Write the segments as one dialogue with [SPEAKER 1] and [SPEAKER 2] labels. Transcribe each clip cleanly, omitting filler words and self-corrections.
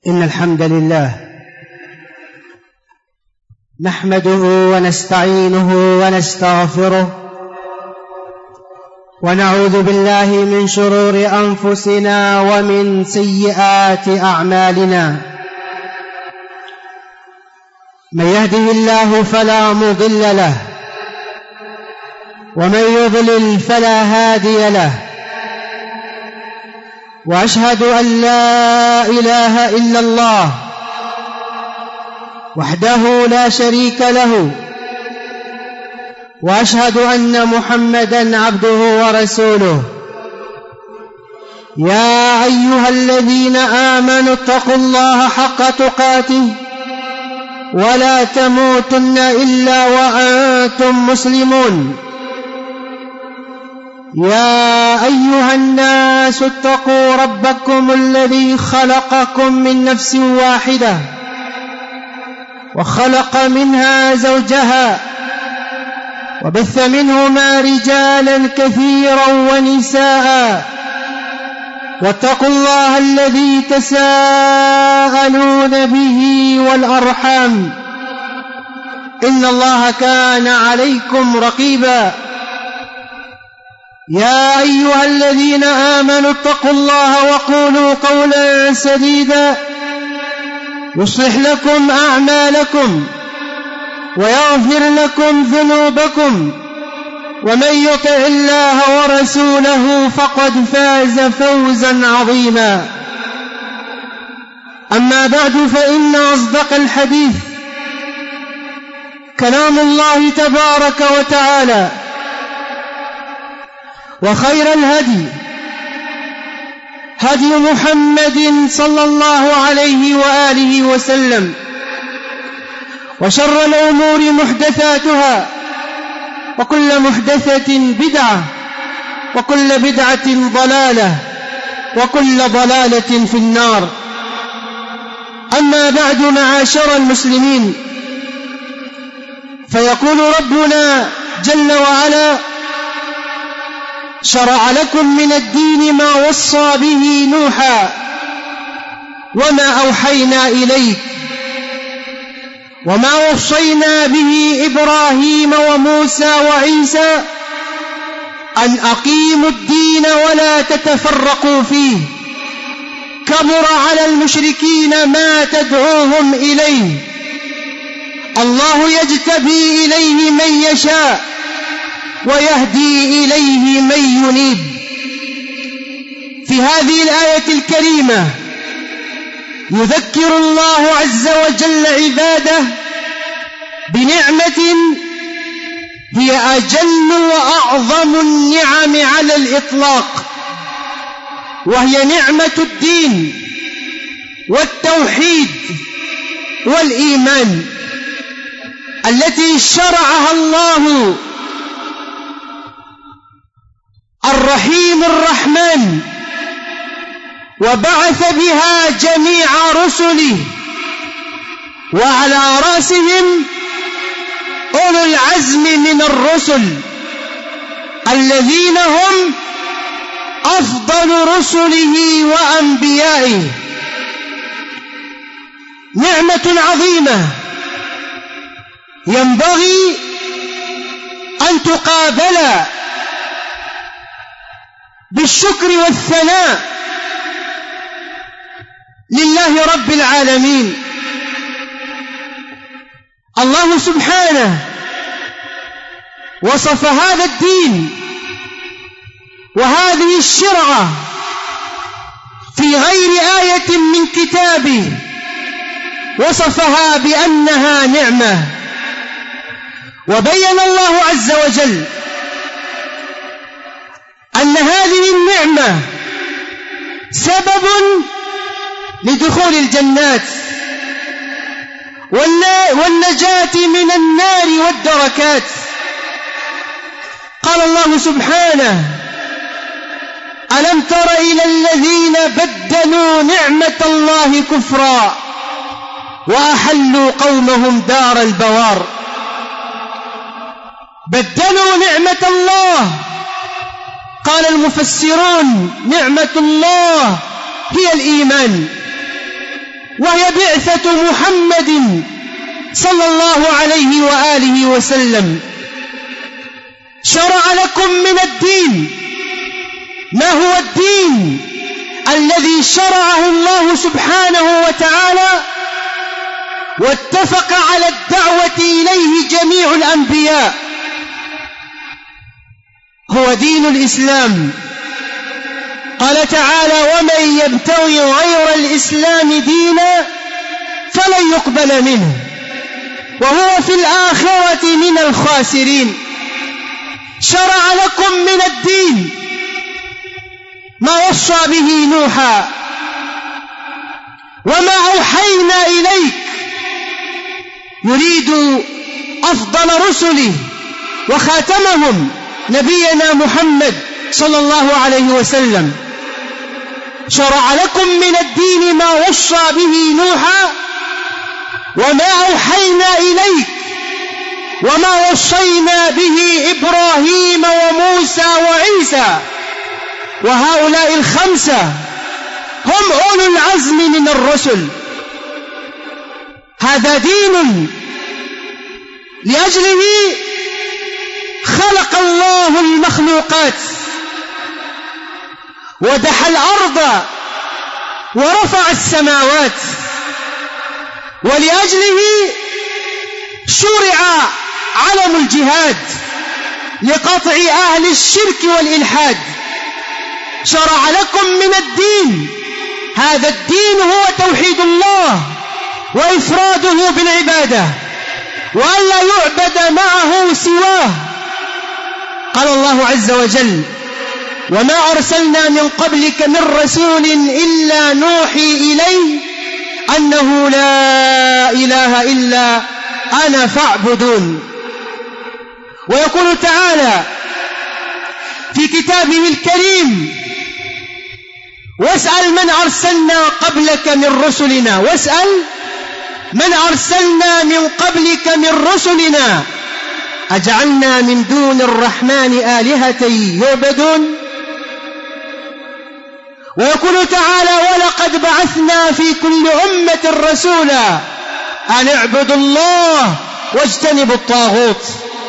[SPEAKER 1] إن الحمد لله نحمده ونستعينه ونستغفره ونعوذ بالله من شرور أنفسنا ومن سيئات أعمالنا. من يهده الله فلا مضل له ومن يضلل فلا هادي له، وأشهد أن لا إله إلا الله وحده لا شريك له، وأشهد أن محمدًا عبده ورسوله. يا أيها الذين آمنوا اتقوا الله حق تقاته ولا تموتن إلا وأنتم مسلمون. يا أيها الناس اتقوا ربكم الذي خلقكم من نفس واحدة وخلق منها زوجها وبث منهما رجالا كثيرا ونساء، واتقوا الله الذي تساءلون به والأرحام إن الله كان عليكم رقيبا. يا أيها الذين آمنوا اتقوا الله وقولوا قولا سديدا يصلح لكم أعمالكم ويغفر لكم ذنوبكم، ومن يطع الله ورسوله فقد فاز فوزا عظيما. أما بعد، فإن أصدق الحديث كلام الله تبارك وتعالى، وخير الهدي هدي محمد صلى الله عليه وآله وسلم، وشر الأمور محدثاتها، وكل محدثة بدعة، وكل بدعة ضلالة، وكل ضلالة في النار. أما بعد، معاشر المسلمين، فيقول ربنا جل وعلا: شرع لكم من الدين ما وصى به نوحا وما أوحينا إليك وما وصينا به إبراهيم وموسى وعيسى أن أقيموا الدين ولا تتفرقوا فيه، كبر على المشركين ما تدعوهم إليه، الله يجتبي إليه من يشاء ويهدي إليه من ينيب. في هذه الآية الكريمة يذكر الله عز وجل عباده بنعمة هي أجل وأعظم النعم على الإطلاق، وهي نعمة الدين والتوحيد والإيمان، التي شرعها الله الرحيم الرحمن، وبعث بها جميع رسله، وعلى رأسهم أولو العزم من الرسل الذين هم أفضل رسله وأنبيائه. نعمة عظيمة ينبغي أن تقابل بالشكر والثناء لله رب العالمين. الله سبحانه وصف هذا الدين وهذه الشرعة في غير آية من كتابه، وصفها بأنها نعمة، وبين الله عز وجل أن هذه النعمة سبب لدخول الجنات والنجاة من النار والدركات. قال الله سبحانه: ألم تر إلى الذين بدلوا نعمة الله كفرا وأحلوا قومهم دار البوار. بدلوا نعمة الله، قال المفسرون: نعمة الله هي الإيمان، وهي بعثة محمد صلى الله عليه وآله وسلم. شرع لكم من الدين ما هو الدين الذي شرعه الله سبحانه وتعالى واتفق على الدعوة إليه جميع الأنبياء، هو دين الإسلام. قال تعالى: ومن يبتغي غير الإسلام دينا فلن يقبل منه وهو في الآخرة من الخاسرين. شرع لكم من الدين ما وصى به نوحا وما أوحينا إليك، يريد أفضل رسله وخاتمهم نبينا محمد صلى الله عليه وسلم. شرع لكم من الدين ما وصى به نوحا وما أوحينا إليك وما وصينا به إبراهيم وموسى وعيسى، وهؤلاء الخمسة هم أولو العزم من الرسل. هذا دين لأجله خلق الله المخلوقات ودحى الأرض ورفع السماوات، ولأجله شرع علم الجهاد لقطع أهل الشرك والإلحاد. شرع لكم من الدين، هذا الدين هو توحيد الله وإفراده بالعبادة وأن لا يعبد معه سواه. قال الله عز وجل: وما أرسلنا من قبلك من رسول إلا نوحي إليه أنه لا إله إلا أنا فاعبدون. ويقول تعالى في كتابه الكريم: واسأل من أرسلنا قبلك من رسلنا، واسأل من أرسلنا من قبلك من رسلنا أجعلنا من دون الرحمن آلهة يعبدون. ويقول تعالى: ولقد بعثنا في كل أمة رسولا أن اعبدوا الله واجتنبوا الطاغوت.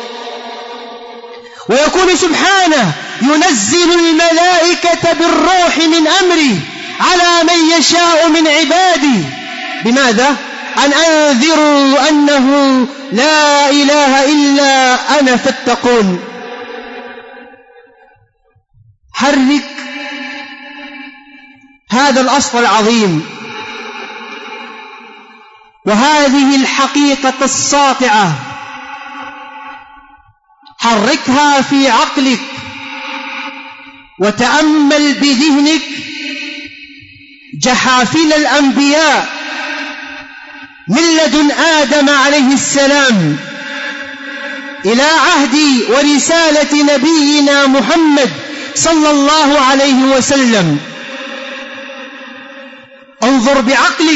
[SPEAKER 1] ويقول سبحانه: ينزل الملائكة بالروح من أمره على من يشاء من عباده. بماذا؟ أن أنذروا أنه لا إله إلا أنا فاتقون. حرك هذا الأصل العظيم وهذه الحقيقة الساطعة، حركها في عقلك وتأمل بذهنك جحافل الأنبياء من لدن آدم عليه السلام إلى عهد ورسالة نبينا محمد صلى الله عليه وسلم. انظر بعقلك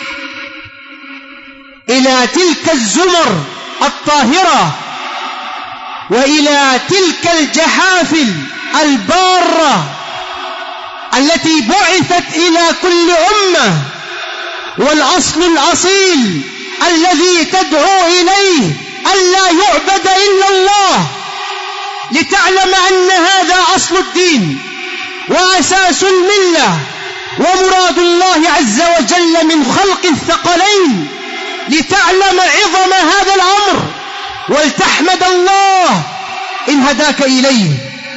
[SPEAKER 1] إلى تلك الزمر الطاهرة وإلى تلك الجحافل البارة التي بعثت إلى كل أمة، والأصل الأصيل الذي تدعو إليه ألا يعبد إلا الله، لتعلم أن هذا أصل الدين وأساس الملة ومراد الله عز وجل من خلق الثقلين، لتعلم عظم هذا الأمر ولتحمد الله إن هداك إليه،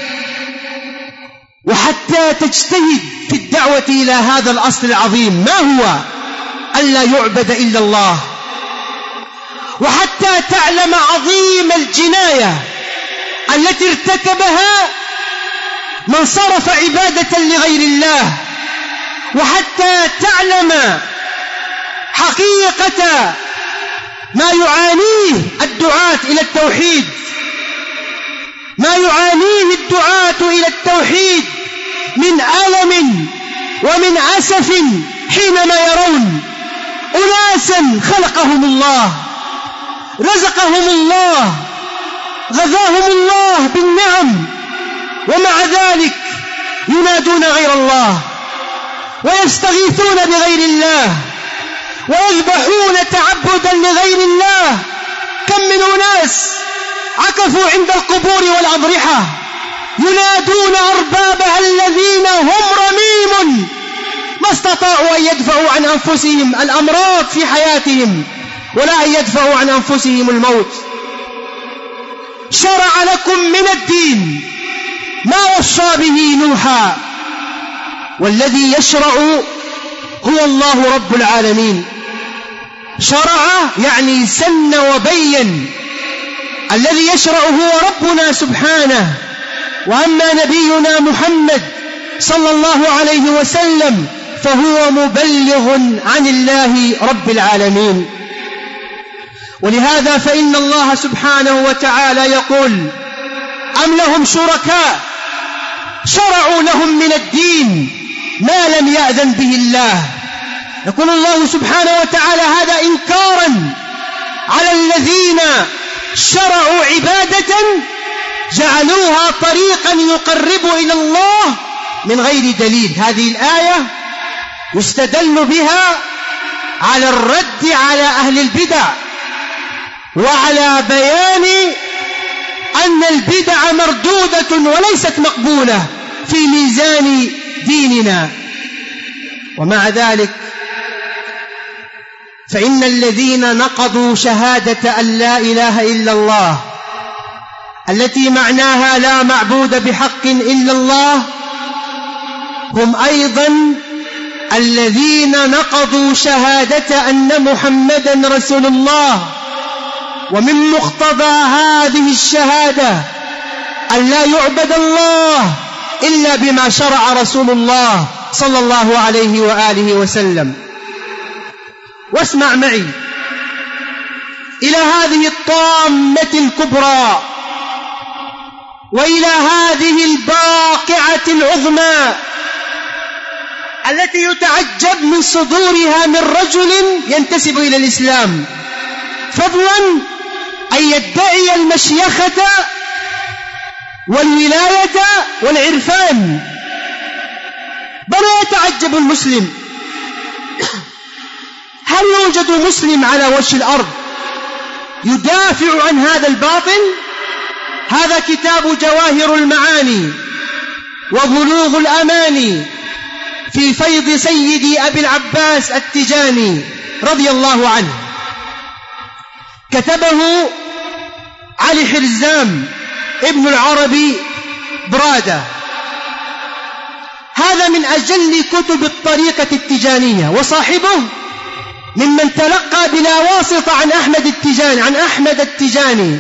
[SPEAKER 1] وحتى تجتهد في الدعوة إلى هذا الأصل العظيم. ما هو؟ ألا يعبد إلا الله، وحتى تعلم عظيم الجناية التي ارتكبها من صرف عبادة لغير الله، وحتى تعلم حقيقة ما يعانيه الدعاة إلى التوحيد، ما يعانيه الدعاة إلى التوحيد من ألم ومن أسف حينما يرون أناسا خلقهم الله، رزقهم الله، غذاهم الله بالنعم، ومع ذلك ينادون غير الله ويستغيثون بغير الله ويذبحون تعبدا لغير الله. كم من أناس عكفوا عند القبور والأضرحة ينادون أربابها الذين هم رميم، ما استطاعوا أن يدفعوا عن أنفسهم الأمراض في حياتهم ولا أن يدفعوا عن أنفسهم الموت. شرع لكم من الدين ما وصى به نوحا، والذي يشرع هو الله رب العالمين. شرع يعني سن وبين، الذي يشرع هو ربنا سبحانه. وأما نبينا محمد صلى الله عليه وسلم فهو مبلغ عن الله رب العالمين. ولهذا فإن الله سبحانه وتعالى يقول: أم لهم شركاء شرعوا لهم من الدين ما لم يأذن به الله. يقول الله سبحانه وتعالى هذا إنكارا على الذين شرعوا عبادة جعلوها طريقا يقرب إلى الله من غير دليل. هذه الآية يستدل بها على الرد على أهل البدع وعلى بيان أن البدع مردودة وليست مقبولة في ميزان ديننا. ومع ذلك فإن الذين نقضوا شهادة أن لا إله إلا الله التي معناها لا معبود بحق إلا الله هم أيضا الذين نقضوا شهادة أن محمدا رسول الله. ومن مقتضى هذه الشهادة أن لا يعبد الله إلا بما شرع رسول الله صلى الله عليه وآله وسلم. واسمع معي إلى هذه الطامة الكبرى وإلى هذه الباقعة العظمى التي يتعجب من صدورها من رجل ينتسب إلى الإسلام، فضلا أن يدعي المشيخة والولاية والعرفان. بل يتعجب المسلم، هل يوجد مسلم على وجه الأرض يدافع عن هذا الباطل؟ هذا كتاب جواهر المعاني وبلوغ الأماني في فيض سيدي أبي العباس التجاني رضي الله عنه، كتبه علي حرزام ابن العربي برادة. هذا من أجل كتب الطريقة التجانية، وصاحبه ممن تلقى بلا واسطة عن أحمد التجاني.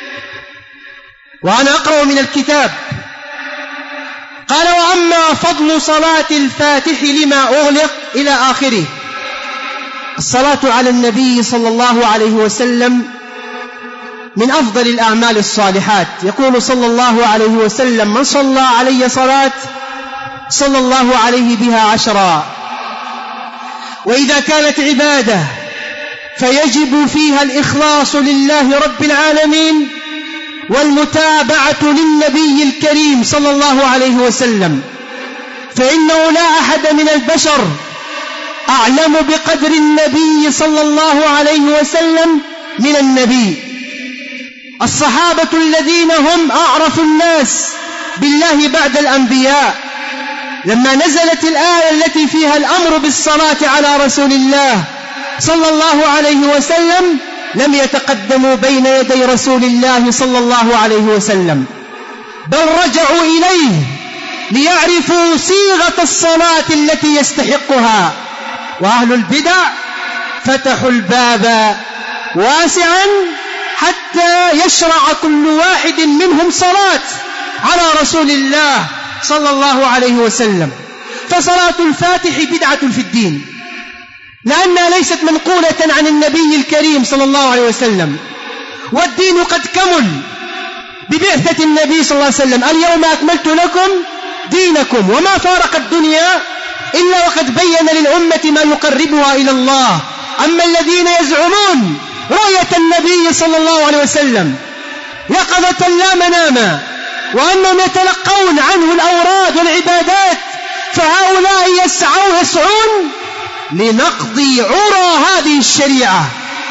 [SPEAKER 1] وأنا أقرأ من الكتاب. قال: وأما فضل صلاة الفاتح لما أغلق إلى آخره. الصلاة على النبي صلى الله عليه وسلم من أفضل الأعمال الصالحات. يقول صلى الله عليه وسلم: من صلى علي صلاة صلى الله عليه بها 10. وإذا كانت عبادة فيجب فيها الإخلاص لله رب العالمين والمتابعة للنبي الكريم صلى الله عليه وسلم، فإنه لا أحد من البشر أعلم بقدر النبي صلى الله عليه وسلم من النبي. الصحابة الذين هم أعرف الناس بالله بعد الأنبياء لما نزلت الآية التي فيها الأمر بالصلاة على رسول الله صلى الله عليه وسلم لم يتقدموا بين يدي رسول الله صلى الله عليه وسلم، بل رجعوا إليه ليعرفوا صيغة الصلاة التي يستحقها. وأهل البدع فتحوا الباب واسعا حتى يشرع كل واحد منهم صلاة على رسول الله صلى الله عليه وسلم. فصلاة الفاتح بدعة في الدين، لأنها ليست منقولة عن النبي الكريم صلى الله عليه وسلم، والدين قد كمل ببعثة النبي صلى الله عليه وسلم. اليوم أكملت لكم دينكم، وما فارق الدنيا إلا وقد بين للأمة ما يقربها إلى الله. أما الذين يزعمون رؤية النبي صلى الله عليه وسلم يقظة لا مناما وأنهم يتلقون عنه الأوراد والعبادات، فهؤلاء يسعون لنقض عرى الشريعة.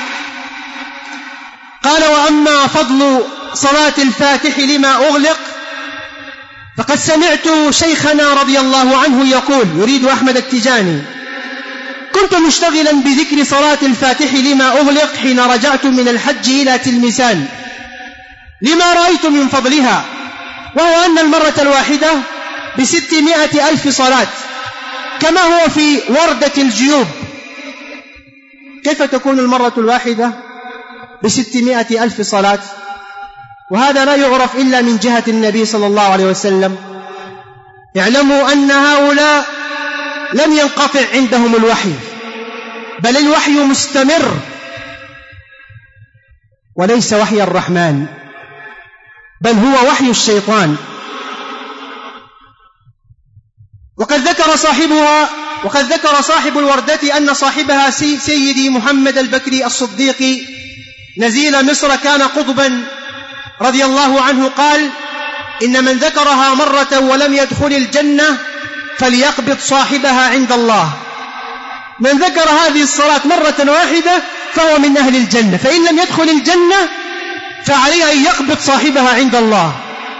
[SPEAKER 1] قال: وأما فضل صلاة الفاتح لما أغلق فقد سمعت شيخنا رضي الله عنه يقول، يريد أحمد التجاني: كنت مشتغلا بذكر صلاة الفاتح لما أغلق حين رجعت من الحج إلى تلمسان لما رأيت من فضلها، وهو أن المرة الواحدة ب600,000 صلاة، كما هو في وردة الجيوب. كيف تكون المرة الواحدة ب600,000 صلاة؟ وهذا لا يعرف إلا من جهة النبي صلى الله عليه وسلم. اعلموا أن هؤلاء لم ينقطع عندهم الوحي، بل الوحي مستمر، وليس وحي الرحمن، بل هو وحي الشيطان. وقد ذكر صاحب الوردة أن صاحبها سيدي محمد البكري الصديق نزيل مصر كان قطبا رضي الله عنه قال: إن من ذكرها مرة ولم يدخل الجنة فليقبض صاحبها عند الله. من ذكر هذه الصلاة مرة واحدة فهو من أهل الجنة، فإن لم يدخل الجنة فعليه أن يقبض صاحبها عند الله.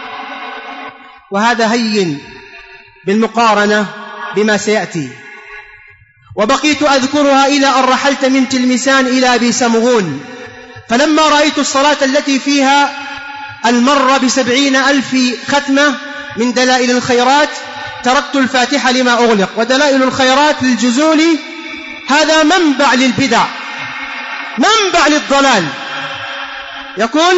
[SPEAKER 1] وهذا هين بالمقارنة بما سيأتي. وبقيت أذكرها إلى أن رحلت من تلمسان إلى أبي سمغون، فلما رأيت الصلاة التي فيها المر ب70,000 ختمة من دلائل الخيرات تركت الفاتحة لما أغلق. ودلائل الخيرات للجزولي هذا منبع للبدع، منبع للضلال. يقول: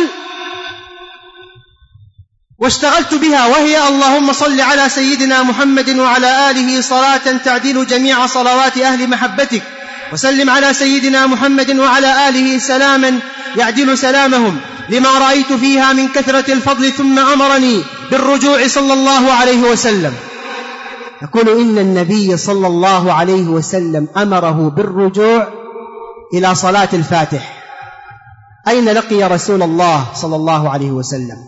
[SPEAKER 1] واشتغلت بها، وهي: اللهم صل على سيدنا محمد وعلى آله صلاة تعديل جميع صلوات أهل محبتك، وسلم على سيدنا محمد وعلى آله سلاما يعدل سلامهم، لما رأيت فيها من كثرة الفضل، ثم أمرني بالرجوع صلى الله عليه وسلم. يقول: إن النبي صلى الله عليه وسلم أمره بالرجوع إلى صلاة الفاتح. أين لقي رسول الله صلى الله عليه وسلم؟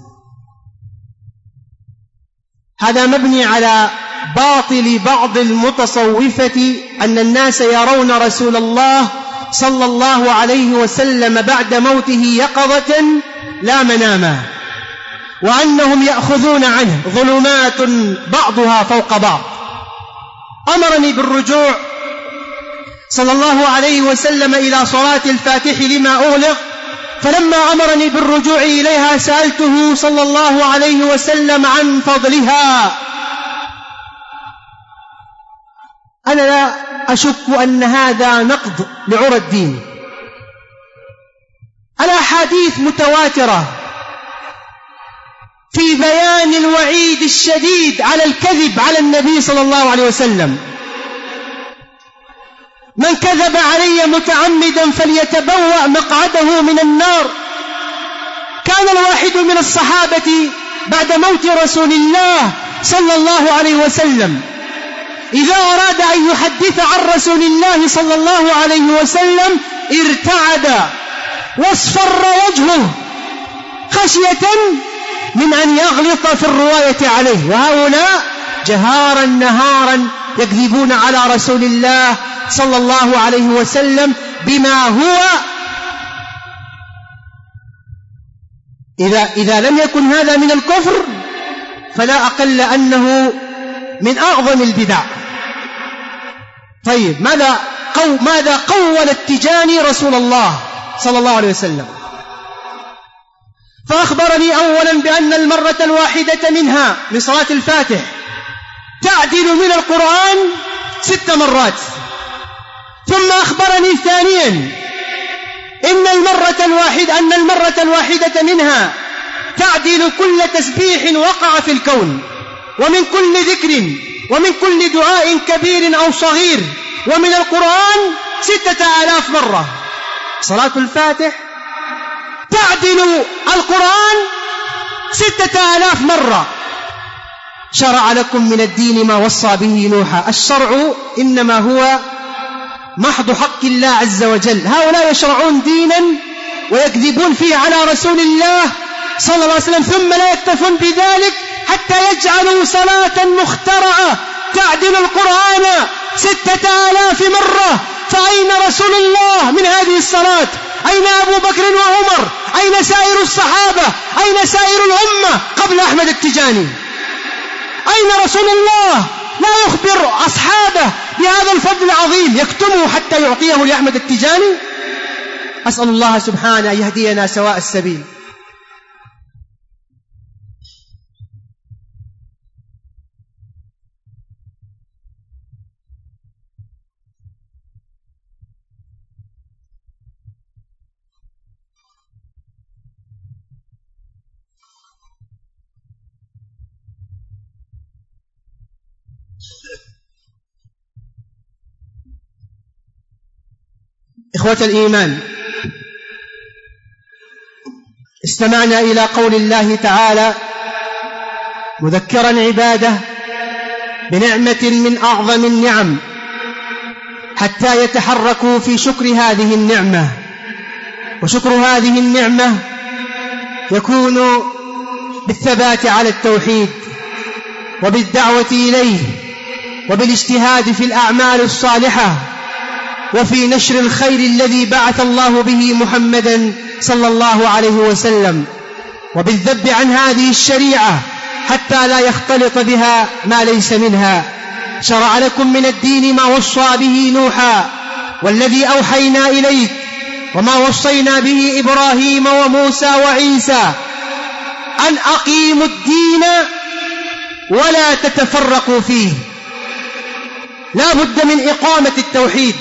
[SPEAKER 1] هذا مبني على باطل بعض المتصوفة أن الناس يرون رسول الله صلى الله عليه وسلم بعد موته يقظة لا مناما، وأنهم يأخذون عنه ظلمات بعضها فوق بعض. أمرني بالرجوع صلى الله عليه وسلم إلى صلاة الفاتح لما أغلق، فلما أمرني بالرجوع إليها سألته صلى الله عليه وسلم عن فضلها. أنا لا أشك أن هذا نقض لعرى الدين. الأحاديث متواترة في بيان الوعيد الشديد على الكذب على النبي صلى الله عليه وسلم. من كذب علي متعمدا فليتبوأ مقعده من النار. كان الواحد من الصحابة بعد موت رسول الله صلى الله عليه وسلم إذا أراد أن يحدث عن رسول الله صلى الله عليه وسلم ارتعد واصفر وجهه خشية من أن يغلط في الرواية عليه. وهؤلاء جهارا نهارا يكذبون على رسول الله صلى الله عليه وسلم بما هو إذا لم يكن هذا من الكفر فلا أقل أنه من أعظم البدع. طيب ماذا قول التجاني رسول الله صلى الله عليه وسلم؟ فأخبرني أولا بأن المرة الواحدة منها من صلاة الفاتح تعدل من القرآن 6 مرات. ثم أخبرني ثانيا أن المرة الواحدة منها تعدل كل تسبيح وقع في الكون، ومن كل ذكر، ومن كل دعاء كبير أو صغير، ومن القرآن 6,000 مرة. صلاة الفاتح تعدل القرآن 6,000 مرة. شرع لكم من الدين ما وصى به نوحا. الشرع إنما هو محض حق الله عز وجل. هؤلاء يشرعون دينا ويكذبون فيه على رسول الله صلى الله عليه وسلم، ثم لا يكتفون بذلك حتى يجعلوا صلاة مخترعة تعدل القرآن 6,000 مرة. فأين رسول الله من هذه الصلاة؟ أين أبو بكر وعمر؟ أين سائر الصحابة؟ أين سائر الأمة قبل أحمد التجاني؟ أين رسول الله لا يخبر أصحابه بهذا الفضل العظيم يكتمه حتى يعطيه لأحمد التجاني؟ أسأل الله سبحانه أن يهدينا سواء السبيل. إخوة الإيمان، استمعنا إلى قول الله تعالى مذكرا عباده بنعمة من أعظم النعم حتى يتحركوا في شكر هذه النعمة. وشكر هذه النعمة يكون بالثبات على التوحيد وبالدعوة إليه وبالاجتهاد في الأعمال الصالحة وفي نشر الخير الذي بعث الله به محمدا صلى الله عليه وسلم، وبالذب عن هذه الشريعة حتى لا يختلط بها ما ليس منها. شرع لكم من الدين ما وصى به نوحا والذي أوحينا إليك وما وصينا به إبراهيم وموسى وعيسى أن أقيموا الدين ولا تتفرقوا فيه. لا بد من إقامة التوحيد،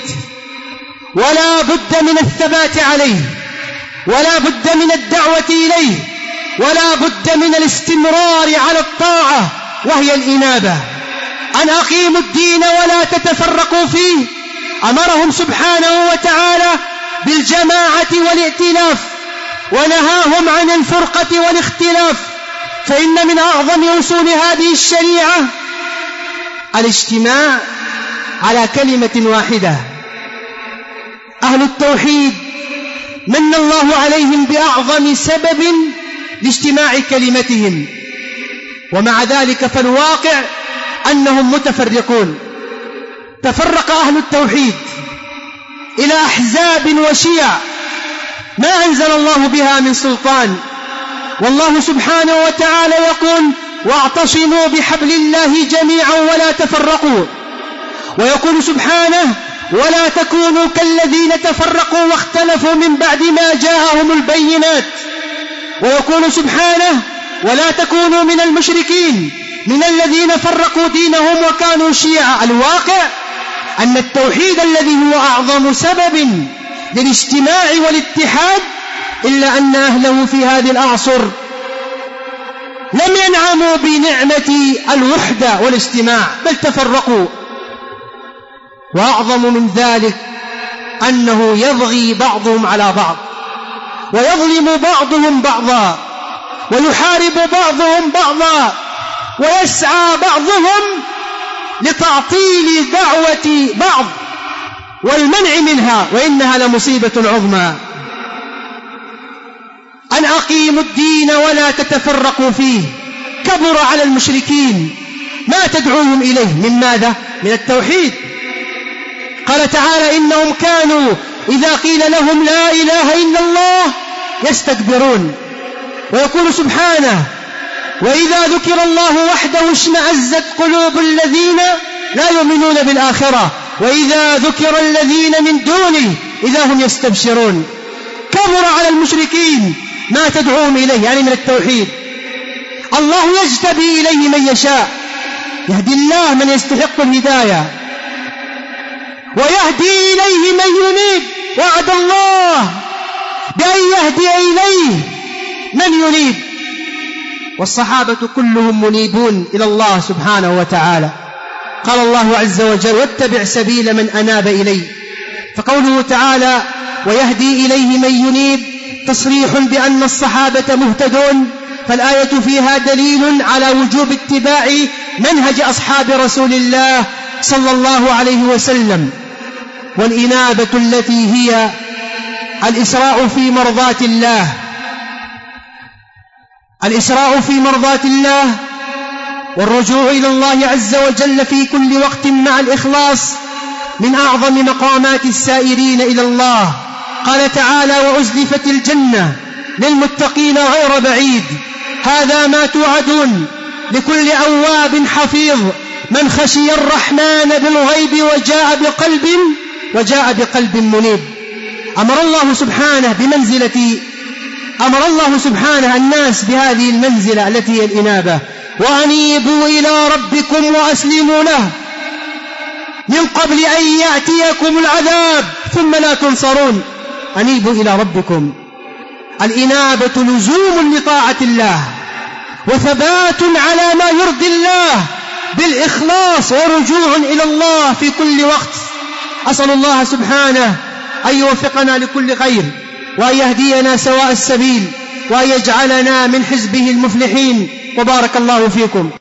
[SPEAKER 1] ولا بد من الثبات عليه، ولا بد من الدعوة إليه، ولا بد من الاستمرار على الطاعة وهي الإنابة. أن أقيموا الدين ولا تتفرقوا فيه. أمرهم سبحانه وتعالى بالجماعة والائتلاف ونهاهم عن الفرقة والاختلاف، فإن من أعظم أصول هذه الشريعة الاجتماع على كلمة واحدة. أهل التوحيد من الله عليهم بأعظم سبب لاجتماع كلمتهم، ومع ذلك فالواقع أنهم متفرقون. تفرق أهل التوحيد إلى أحزاب وشيع ما أنزل الله بها من سلطان. والله سبحانه وتعالى يقول واعتصموا بحبل الله جميعا ولا تفرقوا، ويقول سبحانه ولا تكونوا كالذين تفرقوا واختلفوا من بعد ما جاءهم البينات، ويقول سبحانه ولا تكونوا من المشركين من الذين فرقوا دينهم وكانوا شيعا. الواقع أن التوحيد الذي هو أعظم سبب للاجتماع والاتحاد إلا أن أهله في هذه الأعصر لم ينعموا بنعمة الوحدة والاجتماع بل تفرقوا. وأعظم من ذلك أنه يبغي بعضهم على بعض ويظلم بعضهم بعضا ويحارب بعضهم بعضا ويسعى بعضهم لتعطيل دعوة بعض والمنع منها، وإنها لمصيبة عظمى. أن أقيموا الدين ولا تتفرقوا فيه كبر على المشركين ما تدعوهم إليه من ماذا؟ من التوحيد. قال تعالى إنهم كانوا إذا قيل لهم لا إله إلا الله يستكبرون. ويقول سبحانه وإذا ذكر الله وحده اشمأزت قلوب الذين لا يؤمنون بالآخرة وإذا ذكر الذين من دونه إذا هم يستبشرون. كبر على المشركين ما تدعوهم إليه يعني من التوحيد. الله يجتبي إليه من يشاء، يهدي الله من يستحق الهداية ويهدي إليه من ينيب. وعد الله بأن يهدي إليه من ينيب، والصحابة كلهم منيبون إلى الله سبحانه وتعالى. قال الله عز وجل واتبع سبيل من أناب إليه. فقوله تعالى ويهدي إليه من ينيب تصريح بأن الصحابة مهتدون، فالآية فيها دليل على وجوب اتباع منهج أصحاب رسول الله صلى الله عليه وسلم. والإنابة التي هي الإسراع في مرضات الله، الإسراع في مرضات الله والرجوع إلى الله عز وجل في كل وقت مع الإخلاص من أعظم مقامات السائرين إلى الله. قال تعالى وأزلفت الجنة للمتقين غير بعيد. هذا ما توعدون لكل أواب حفيظ من خشي الرحمن بالغيب وجاء بقلب منيب. أمر الله سبحانه الناس بهذه المنزلة التي هي الإنابة. وأنيبوا إلى ربكم وأسلموا له من قبل أن يأتيكم العذاب ثم لا تنصرون. أنيبوا إلى ربكم. الإنابة لزوم لطاعة الله وثبات على ما يرضي الله بالإخلاص ورجوع إلى الله في كل وقت. أسأل الله سبحانه أن يوفقنا لكل خير وأن يهدينا سواء السبيل وأن يجعلنا من حزبه المفلحين. وبارك الله فيكم.